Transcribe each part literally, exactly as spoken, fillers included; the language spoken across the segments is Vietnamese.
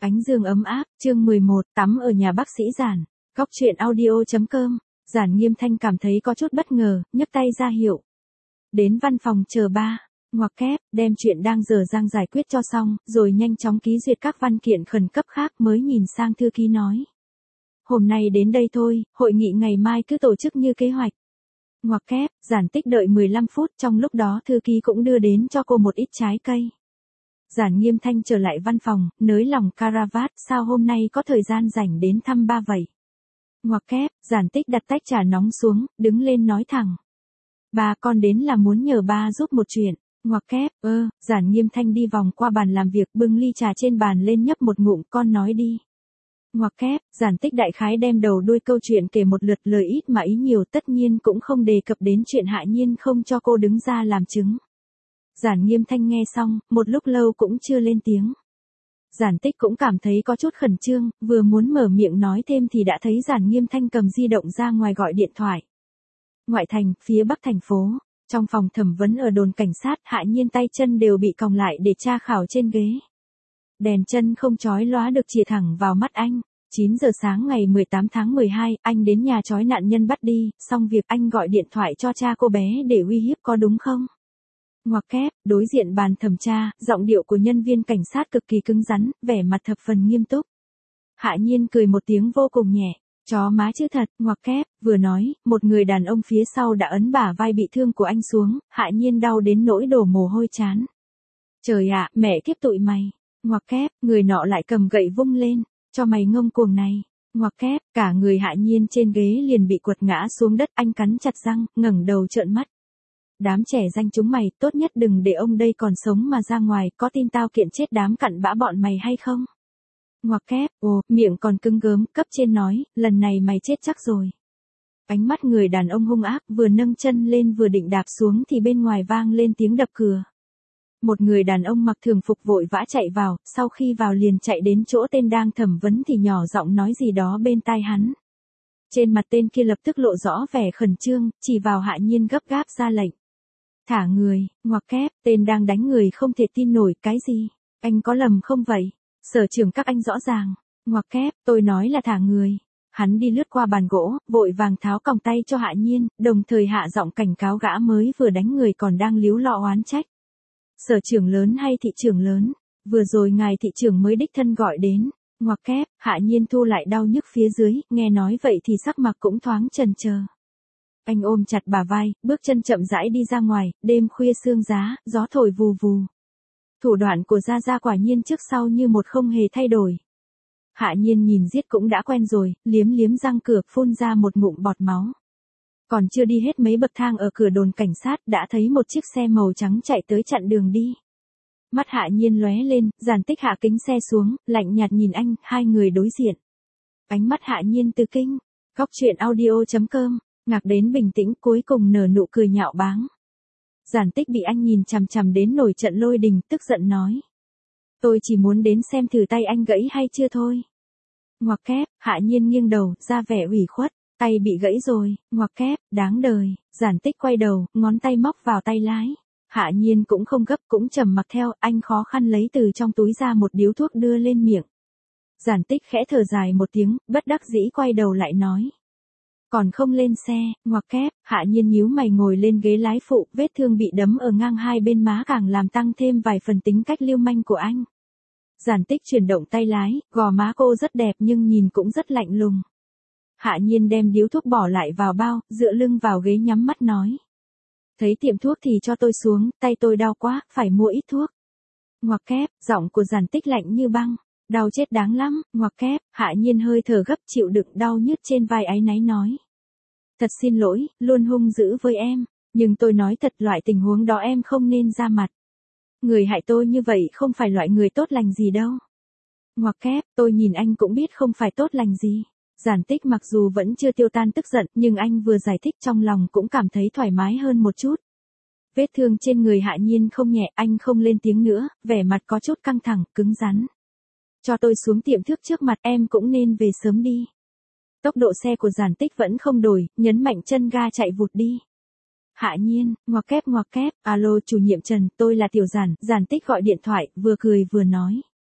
Ánh dương ấm áp, chương mười một, tắm ở nhà bác sĩ Giản. Góc truyện audio chấm com. Giản Nghiêm Thanh cảm thấy có chút bất ngờ, nhấc tay ra hiệu. Đến văn phòng chờ ba, ngoặc kép, đem chuyện đang dở dang giải quyết cho xong, rồi nhanh chóng ký duyệt các văn kiện khẩn cấp khác mới nhìn sang thư ký nói. Hôm nay đến đây thôi, hội nghị ngày mai cứ tổ chức như kế hoạch. Ngoặc kép, Giản Tích đợi mười lăm phút, trong lúc đó thư ký cũng đưa đến cho cô một ít trái cây. Giản Nghiêm Thanh trở lại văn phòng, nới lỏng caravat, sao hôm nay có thời gian rảnh đến thăm ba vậy? Ngoặc kép, Giản Tích đặt tách trà nóng xuống, đứng lên nói thẳng. Ba con đến là muốn nhờ ba giúp một chuyện. Ngoặc kép, ơ, Giản Nghiêm Thanh đi vòng qua bàn làm việc, bưng ly trà trên bàn lên nhấp một ngụm, con nói đi. Ngoặc kép, Giản Tích đại khái đem đầu đuôi câu chuyện kể một lượt, lời ít mà ý nhiều, tất nhiên cũng không đề cập đến chuyện Hạ Nhiên không cho cô đứng ra làm chứng. Giản Nghiêm Thanh nghe xong, một lúc lâu cũng chưa lên tiếng. Giản Tích cũng cảm thấy có chút khẩn trương, vừa muốn mở miệng nói thêm thì đã thấy Giản Nghiêm Thanh cầm di động ra ngoài gọi điện thoại. Ngoại thành, phía bắc thành phố, trong phòng thẩm vấn ở đồn cảnh sát, Hạ Nhiên tay chân đều bị còng lại để tra khảo trên ghế. Đèn chân không chói lóa được chìa thẳng vào mắt anh. chín giờ sáng ngày mười tám tháng mười hai, anh đến nhà trói nạn nhân bắt đi, xong việc anh gọi điện thoại cho cha cô bé để uy hiếp có đúng không? Ngoặc kép, đối diện bàn thẩm tra, giọng điệu của nhân viên cảnh sát cực kỳ cứng rắn, vẻ mặt thập phần nghiêm túc. Hạ Nhiên cười một tiếng vô cùng nhẹ, chó má chứ thật, ngoặc kép, vừa nói, một người đàn ông phía sau đã ấn bả vai bị thương của anh xuống, Hạ Nhiên đau đến nỗi đổ mồ hôi chán. Trời ạ, mẹ kiếp tụi mày, ngoặc kép, người nọ lại cầm gậy vung lên, cho mày ngông cuồng này. Ngoặc kép, cả người Hạ Nhiên trên ghế liền bị quật ngã xuống đất, anh cắn chặt răng, ngẩng đầu trợn mắt. Đám trẻ danh chúng mày, tốt nhất đừng để ông đây còn sống mà ra ngoài, có tin tao kiện chết đám cặn bã bọn mày hay không? Ngoặc kép, ồ, miệng còn cứng gớm, cấp trên nói, lần này mày chết chắc rồi. Ánh mắt người đàn ông hung ác, vừa nâng chân lên vừa định đạp xuống thì bên ngoài vang lên tiếng đập cửa. Một người đàn ông mặc thường phục vội vã chạy vào, sau khi vào liền chạy đến chỗ tên đang thẩm vấn thì nhỏ giọng nói gì đó bên tai hắn. Trên mặt tên kia lập tức lộ rõ vẻ khẩn trương, chỉ vào Hạ Nhiên gấp gáp ra lệnh. Thả người, ngoặc kép, tên đang đánh người không thể tin nổi, cái gì? Anh có lầm không vậy? Sở trưởng các anh rõ ràng. Ngoặc kép, tôi nói là thả người. Hắn đi lướt qua bàn gỗ, vội vàng tháo còng tay cho Hạ Nhiên, đồng thời hạ giọng cảnh cáo gã mới vừa đánh người còn đang líu lọ oán trách. Sở trưởng lớn hay thị trưởng lớn? Vừa rồi ngài thị trưởng mới đích thân gọi đến. Ngoặc kép, Hạ Nhiên thu lại đau nhức phía dưới, nghe nói vậy thì sắc mặt cũng thoáng chần chờ. Anh ôm chặt bà vai, bước chân chậm rãi đi ra ngoài, đêm khuya sương giá, gió thổi vù vù. Thủ đoạn của Gia Gia quả nhiên trước sau như một không hề thay đổi. Hạ Nhiên nhìn giết cũng đã quen rồi, liếm liếm răng cửa, phun ra một ngụm bọt máu. Còn chưa đi hết mấy bậc thang ở cửa đồn cảnh sát đã thấy một chiếc xe màu trắng chạy tới chặn đường đi. Mắt Hạ Nhiên lóe lên, Giản Tích hạ kính xe xuống, lạnh nhạt nhìn anh, hai người đối diện. Ánh mắt Hạ Nhiên từ kinh. Góc truyện audio chấm com. Ngạc đến bình tĩnh, cuối cùng nở nụ cười nhạo báng. Giản Tích bị anh nhìn chằm chằm đến nổi trận lôi đình, tức giận nói. Tôi chỉ muốn đến xem thử tay anh gãy hay chưa thôi. Ngoặc kép, Hạ Nhiên nghiêng đầu, ra vẻ ủy khuất, tay bị gãy rồi, ngoặc kép, đáng đời. Giản Tích quay đầu, ngón tay móc vào tay lái. Hạ Nhiên cũng không gấp, cũng trầm mặc theo, anh khó khăn lấy từ trong túi ra một điếu thuốc đưa lên miệng. Giản Tích khẽ thở dài một tiếng, bất đắc dĩ quay đầu lại nói. Còn không lên xe, ngoặc kép, Hạ Nhiên nhíu mày ngồi lên ghế lái phụ, vết thương bị đấm ở ngang hai bên má càng làm tăng thêm vài phần tính cách lưu manh của anh. Giản Tích chuyển động tay lái, gò má cô rất đẹp nhưng nhìn cũng rất lạnh lùng. Hạ Nhiên đem điếu thuốc bỏ lại vào bao, dựa lưng vào ghế nhắm mắt nói. Thấy tiệm thuốc thì cho tôi xuống, tay tôi đau quá, phải mua ít thuốc. Ngoặc kép, giọng của Giản Tích lạnh như băng. Đau chết đáng lắm, ngoặc kép, Hạ Nhiên hơi thở gấp chịu đựng đau nhức trên vai áy náy nói. Thật xin lỗi, luôn hung dữ với em, nhưng tôi nói thật loại tình huống đó em không nên ra mặt. Người hại tôi như vậy không phải loại người tốt lành gì đâu. Ngoặc kép, tôi nhìn anh cũng biết không phải tốt lành gì. Giản Tích mặc dù vẫn chưa tiêu tan tức giận nhưng anh vừa giải thích trong lòng cũng cảm thấy thoải mái hơn một chút. Vết thương trên người Hạ Nhiên không nhẹ, anh không lên tiếng nữa, vẻ mặt có chút căng thẳng, cứng rắn. Cho tôi xuống tiệm thuốc trước mặt, em cũng nên về sớm đi. Tốc độ xe của Giản Tích vẫn không đổi, nhấn mạnh chân ga chạy vụt đi. Hạ Nhiên, ngoặc kép ngoặc kép, alo chủ nhiệm Trần, tôi là Tiểu Giản, Giản Tích gọi điện thoại, vừa cười vừa nói.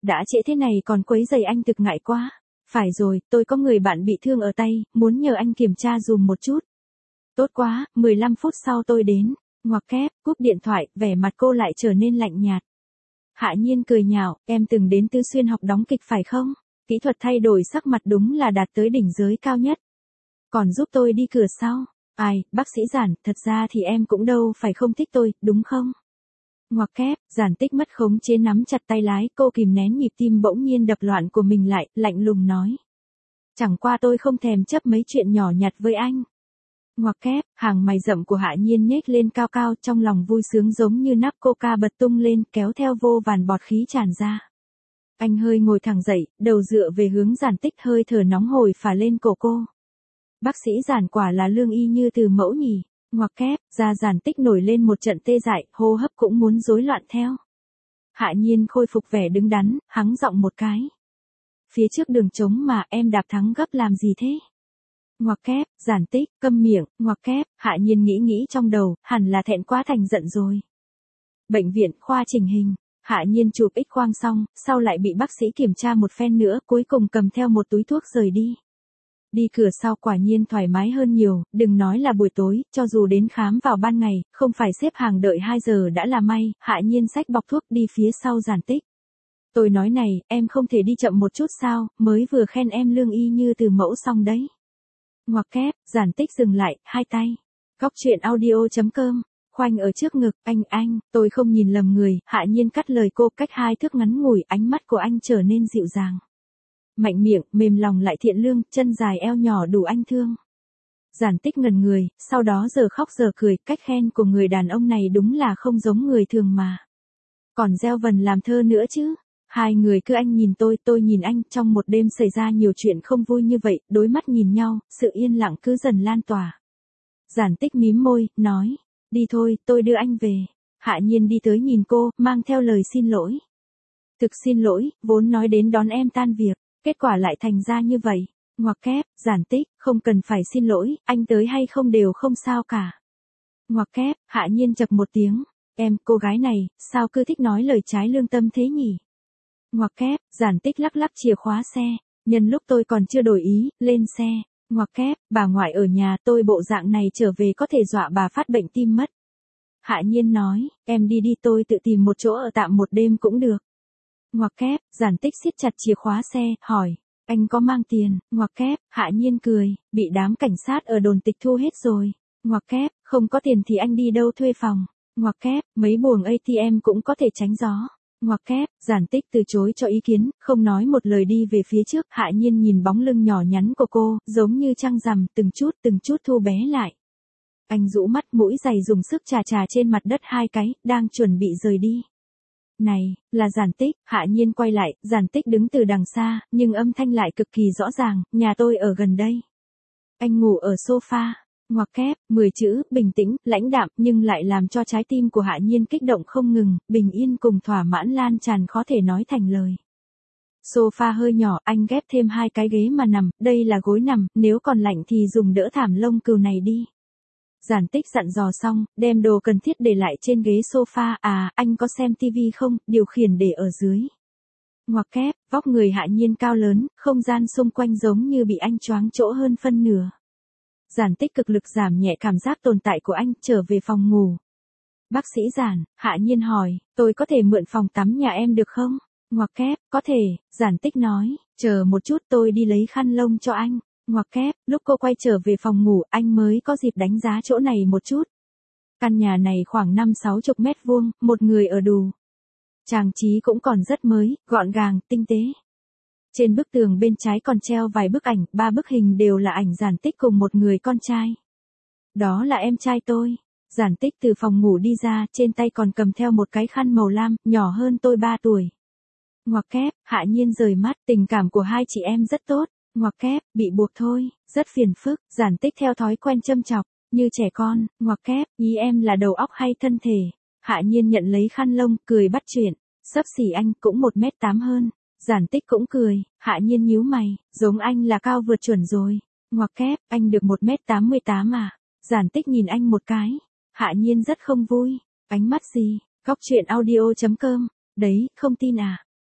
đã trễ thế này còn quấy rầy anh thực ngại quá. Phải rồi, tôi có người bạn bị thương ở tay, muốn nhờ anh kiểm tra dùm một chút. Tốt quá, mười lăm phút sau tôi đến. Ngoặc kép, cúp điện thoại, vẻ mặt cô lại trở nên lạnh nhạt. Hạ Nhiên cười nhạo, em từng đến Tứ Xuyên học đóng kịch phải không? Kỹ thuật thay đổi sắc mặt đúng là đạt tới đỉnh giới cao nhất. Còn giúp tôi đi cửa sau. Ai, bác sĩ Giản, thật ra thì em cũng đâu phải không thích tôi, đúng không? Ngoặc kép, Giản Tích mất khống chế nắm chặt tay lái, cô kìm nén nhịp tim bỗng nhiên đập loạn của mình lại, lạnh lùng nói. Chẳng qua tôi không thèm chấp mấy chuyện nhỏ nhặt với anh. Ngoặc kép, hàng mày rậm của Hạ Nhiên nhếch lên cao cao, trong lòng vui sướng giống như nắp coca bật tung lên, kéo theo vô vàn bọt khí tràn ra. Anh hơi ngồi thẳng dậy, đầu dựa về hướng Giản Tích, hơi thở nóng hổi phả lên cổ cô. Bác sĩ Giản quả là lương y như từ mẫu nhỉ. Ngoặc kép, da Giản Tích nổi lên một trận tê dại, hô hấp cũng muốn rối loạn theo. Hạ Nhiên khôi phục vẻ đứng đắn, hắng giọng một cái. Phía trước đường trống mà em đạp thắng gấp làm gì thế? Ngoặc kép, Giản Tích, câm miệng. Ngoặc kép, Hạ Nhiên nghĩ nghĩ trong đầu, hẳn là thẹn quá thành giận rồi. Bệnh viện, khoa chỉnh hình. Hạ Nhiên chụp X-quang xong, sau lại bị bác sĩ kiểm tra một phen nữa, cuối cùng cầm theo một túi thuốc rời đi. Đi cửa sau quả nhiên thoải mái hơn nhiều, đừng nói là buổi tối, cho dù đến khám vào ban ngày, không phải xếp hàng đợi hai giờ đã là may. Hạ Nhiên xách bọc thuốc đi phía sau Giản Tích. Tôi nói này, em không thể đi chậm một chút sao, mới vừa khen em lương y như từ mẫu xong đấy. Ngoặc kép, Giản Tích dừng lại, hai tay. Góc truyện audio chấm com, khoanh ở trước ngực, anh anh, tôi không nhìn lầm người. Hạ Nhiên cắt lời cô, cách hai thước ngắn ngủi, ánh mắt của anh trở nên dịu dàng. Mạnh miệng, mềm lòng lại thiện lương, chân dài eo nhỏ đủ anh thương. Giản Tích ngẩn người, sau đó giờ khóc giờ cười, cách khen của người đàn ông này đúng là không giống người thường mà. Còn gieo vần làm thơ nữa chứ. Hai người cứ anh nhìn tôi, tôi nhìn anh, trong một đêm xảy ra nhiều chuyện không vui như vậy, đối mắt nhìn nhau, sự yên lặng cứ dần lan tỏa. Giản Tích mím môi, nói, đi thôi, tôi đưa anh về. Hạ Nhiên đi tới nhìn cô, mang theo lời xin lỗi. Thực xin lỗi, vốn nói đến đón em tan việc, kết quả lại thành ra như vậy. Ngoặc kép, Giản Tích, không cần phải xin lỗi, anh tới hay không đều không sao cả. Ngoặc kép, Hạ Nhiên chập một tiếng, em, cô gái này, sao cứ thích nói lời trái lương tâm thế nhỉ? Ngoặc kép, Giản Tích lắc lắc chìa khóa xe, nhân lúc tôi còn chưa đổi ý, lên xe. Ngoặc kép, bà ngoại ở nhà, tôi bộ dạng này trở về có thể dọa bà phát bệnh tim mất. Hạ Nhiên nói, em đi đi, tôi tự tìm một chỗ ở tạm một đêm cũng được. Ngoặc kép, Giản Tích siết chặt chìa khóa xe, hỏi, anh có mang tiền? Ngoặc kép, Hạ Nhiên cười, bị đám cảnh sát ở đồn tịch thu hết rồi. Ngoặc kép, không có tiền thì anh đi đâu thuê phòng? Ngoặc kép, mấy buồng a tê em cũng có thể tránh gió. Ngoặc kép, Giản Tích từ chối cho ý kiến, không nói một lời đi về phía trước. Hạ Nhiên nhìn bóng lưng nhỏ nhắn của cô, giống như trăng rằm, từng chút từng chút thu bé lại. Anh rũ mắt, mũi giày dùng sức chà chà trên mặt đất hai cái, đang chuẩn bị rời đi. Này, là Giản Tích. Hạ Nhiên quay lại, Giản Tích đứng từ đằng xa, nhưng âm thanh lại cực kỳ rõ ràng, nhà tôi ở gần đây. Anh ngủ ở sofa. Ngoặc kép, mười chữ, bình tĩnh, lãnh đạm, nhưng lại làm cho trái tim của Hạ Nhiên kích động không ngừng, bình yên cùng thỏa mãn lan tràn khó thể nói thành lời. Sofa hơi nhỏ, anh ghép thêm hai cái ghế mà nằm, đây là gối nằm, nếu còn lạnh thì dùng đỡ thảm lông cừu này đi. Giản Tích dặn dò xong, đem đồ cần thiết để lại trên ghế sofa, à, anh có xem tivi không, điều khiển để ở dưới. Ngoặc kép, vóc người Hạ Nhiên cao lớn, không gian xung quanh giống như bị anh choáng chỗ hơn phân nửa. Giản Tích cực lực giảm nhẹ cảm giác tồn tại của anh, trở về phòng ngủ. Bác sĩ Giản, Hạ Nhiên hỏi, tôi có thể mượn phòng tắm nhà em được không? Ngoặc kép, có thể. Giản Tích nói, chờ một chút tôi đi lấy khăn lông cho anh. Ngoặc kép, lúc cô quay trở về phòng ngủ, anh mới có dịp đánh giá chỗ này một chút. Căn nhà này khoảng năm sáu chục mét vuông, một người ở đủ. Trang trí cũng còn rất mới, gọn gàng, tinh tế. Trên bức tường bên trái còn treo vài bức ảnh, ba bức hình đều là ảnh Giản Tích cùng một người con trai. Đó là em trai tôi. Giản Tích từ phòng ngủ đi ra, trên tay còn cầm theo một cái khăn màu lam, nhỏ hơn tôi ba tuổi. Ngoặc kép, Hạ Nhiên rời mắt, tình cảm của hai chị em rất tốt. Ngoặc kép, bị buộc thôi, rất phiền phức. Giản Tích theo thói quen châm chọc, như trẻ con. Ngoặc kép, ý em là đầu óc hay thân thể? Hạ Nhiên nhận lấy khăn lông, cười bắt chuyện. Xấp xỉ anh, cũng một mét tám hơn. Giản Tích cũng cười. Hạ Nhiên nhíu mày, giống anh là cao vượt chuẩn rồi. Ngoặc kép, anh được một mét tám mươi tám à? Giản Tích nhìn anh một cái. Hạ Nhiên rất không vui. Ánh mắt gì? Góc truyện audio chấm com. Đấy, không tin à?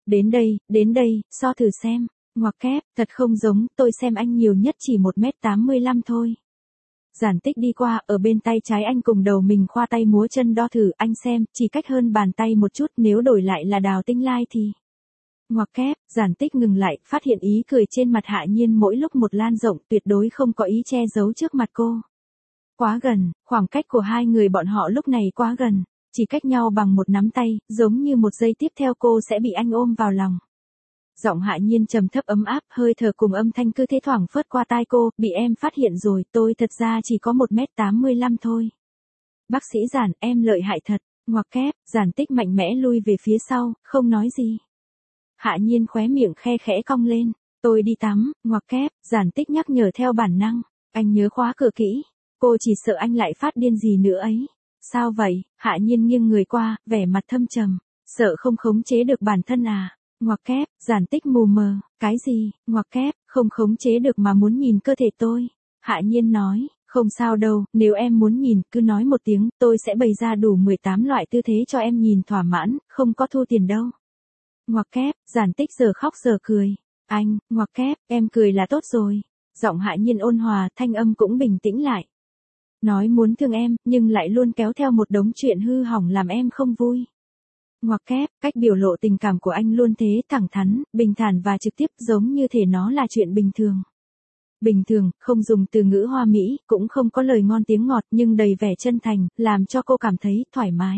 Đến đây, đến đây, so thử xem. Ngoặc kép, thật không giống, tôi xem anh nhiều nhất chỉ một mét tám mươi lăm thôi. Giản Tích đi qua, ở bên tay trái anh cùng đầu mình khoa tay múa chân đo thử, anh xem, chỉ cách hơn bàn tay một chút, nếu đổi lại là Đào Tinh Lai thì... Ngoặc kép, Giản Tích ngừng lại, phát hiện ý cười trên mặt Hạ Nhiên mỗi lúc một lan rộng, tuyệt đối không có ý che giấu trước mặt cô. Quá gần, khoảng cách của hai người bọn họ lúc này quá gần, chỉ cách nhau bằng một nắm tay, giống như một giây tiếp theo cô sẽ bị anh ôm vào lòng. Giọng Hạ Nhiên trầm thấp ấm áp, hơi thở cùng âm thanh cứ thế thoảng phớt qua tai cô, bị em phát hiện rồi, tôi thật ra chỉ có một mét tám mươi lăm thôi. Bác sĩ Giản, em lợi hại thật. Ngoặc kép, Giản Tích mạnh mẽ lui về phía sau, không nói gì. Hạ Nhiên khóe miệng khe khẽ cong lên, tôi đi tắm. Ngoặc kép, Giản Tích nhắc nhở theo bản năng, anh nhớ khóa cửa kỹ, cô chỉ sợ anh lại phát điên gì nữa ấy. Sao vậy? Hạ Nhiên nghiêng người qua, vẻ mặt thâm trầm, sợ không khống chế được bản thân à? Ngoặc kép, Giản Tích mù mờ, cái gì? Ngoặc kép, không khống chế được mà muốn nhìn cơ thể tôi. Hạ Nhiên nói, không sao đâu, nếu em muốn nhìn, cứ nói một tiếng, tôi sẽ bày ra đủ mười tám loại tư thế cho em nhìn thỏa mãn, không có thu tiền đâu. Ngoặc kép, Giản Tích giờ khóc giờ cười. Anh, ngoặc kép, em cười là tốt rồi. Giọng Hạ Nhiên ôn hòa, thanh âm cũng bình tĩnh lại. Nói muốn thương em, nhưng lại luôn kéo theo một đống chuyện hư hỏng làm em không vui. Ngoặc kép, cách biểu lộ tình cảm của anh luôn thế, thẳng thắn, bình thản và trực tiếp, giống như thể nó là chuyện bình thường. Bình thường, không dùng từ ngữ hoa mỹ, cũng không có lời ngon tiếng ngọt, nhưng đầy vẻ chân thành, làm cho cô cảm thấy thoải mái.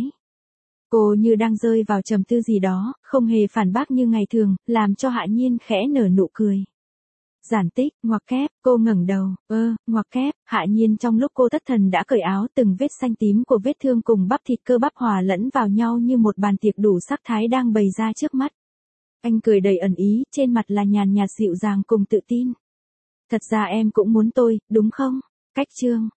Cô như đang rơi vào trầm tư gì đó, không hề phản bác như ngày thường, làm cho Hạ Nhiên khẽ nở nụ cười. Giản Tích, ngoặc kép, cô ngẩng đầu, ơ, ngoặc kép, Hạ Nhiên trong lúc cô thất thần đã cởi áo, từng vết xanh tím của vết thương cùng bắp thịt cơ bắp hòa lẫn vào nhau như một bàn tiệc đủ sắc thái đang bày ra trước mắt. Anh cười đầy ẩn ý, trên mặt là nhàn nhạt dịu dàng cùng tự tin. Thật ra em cũng muốn tôi, đúng không? Cách chương